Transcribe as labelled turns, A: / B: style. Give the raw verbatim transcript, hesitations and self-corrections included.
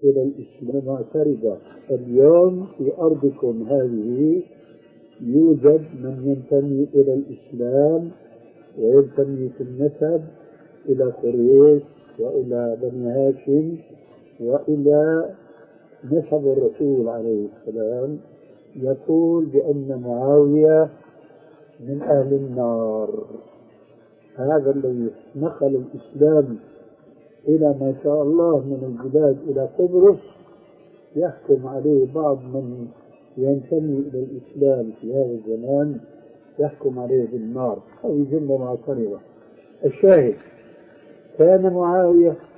A: إلى الإسلام معترضة. اليوم في أرضكم هذه يوجد من ينتمي إلى الإسلام وينتمي في النسب إلى قريش وإلى بني هاشم وإلى نسب الرسول عليه السلام، يقول بأن معاوية من أهل النار. هذا الذي نقل الإسلام إلى ما شاء الله من البلاد إلى قبرص يحكم عليه بعض من ينتمي إلى الإسلام في هذا الزمان، يحكم عليه بالنار. هذه جملة معترضة. الشاهد، كان معاوية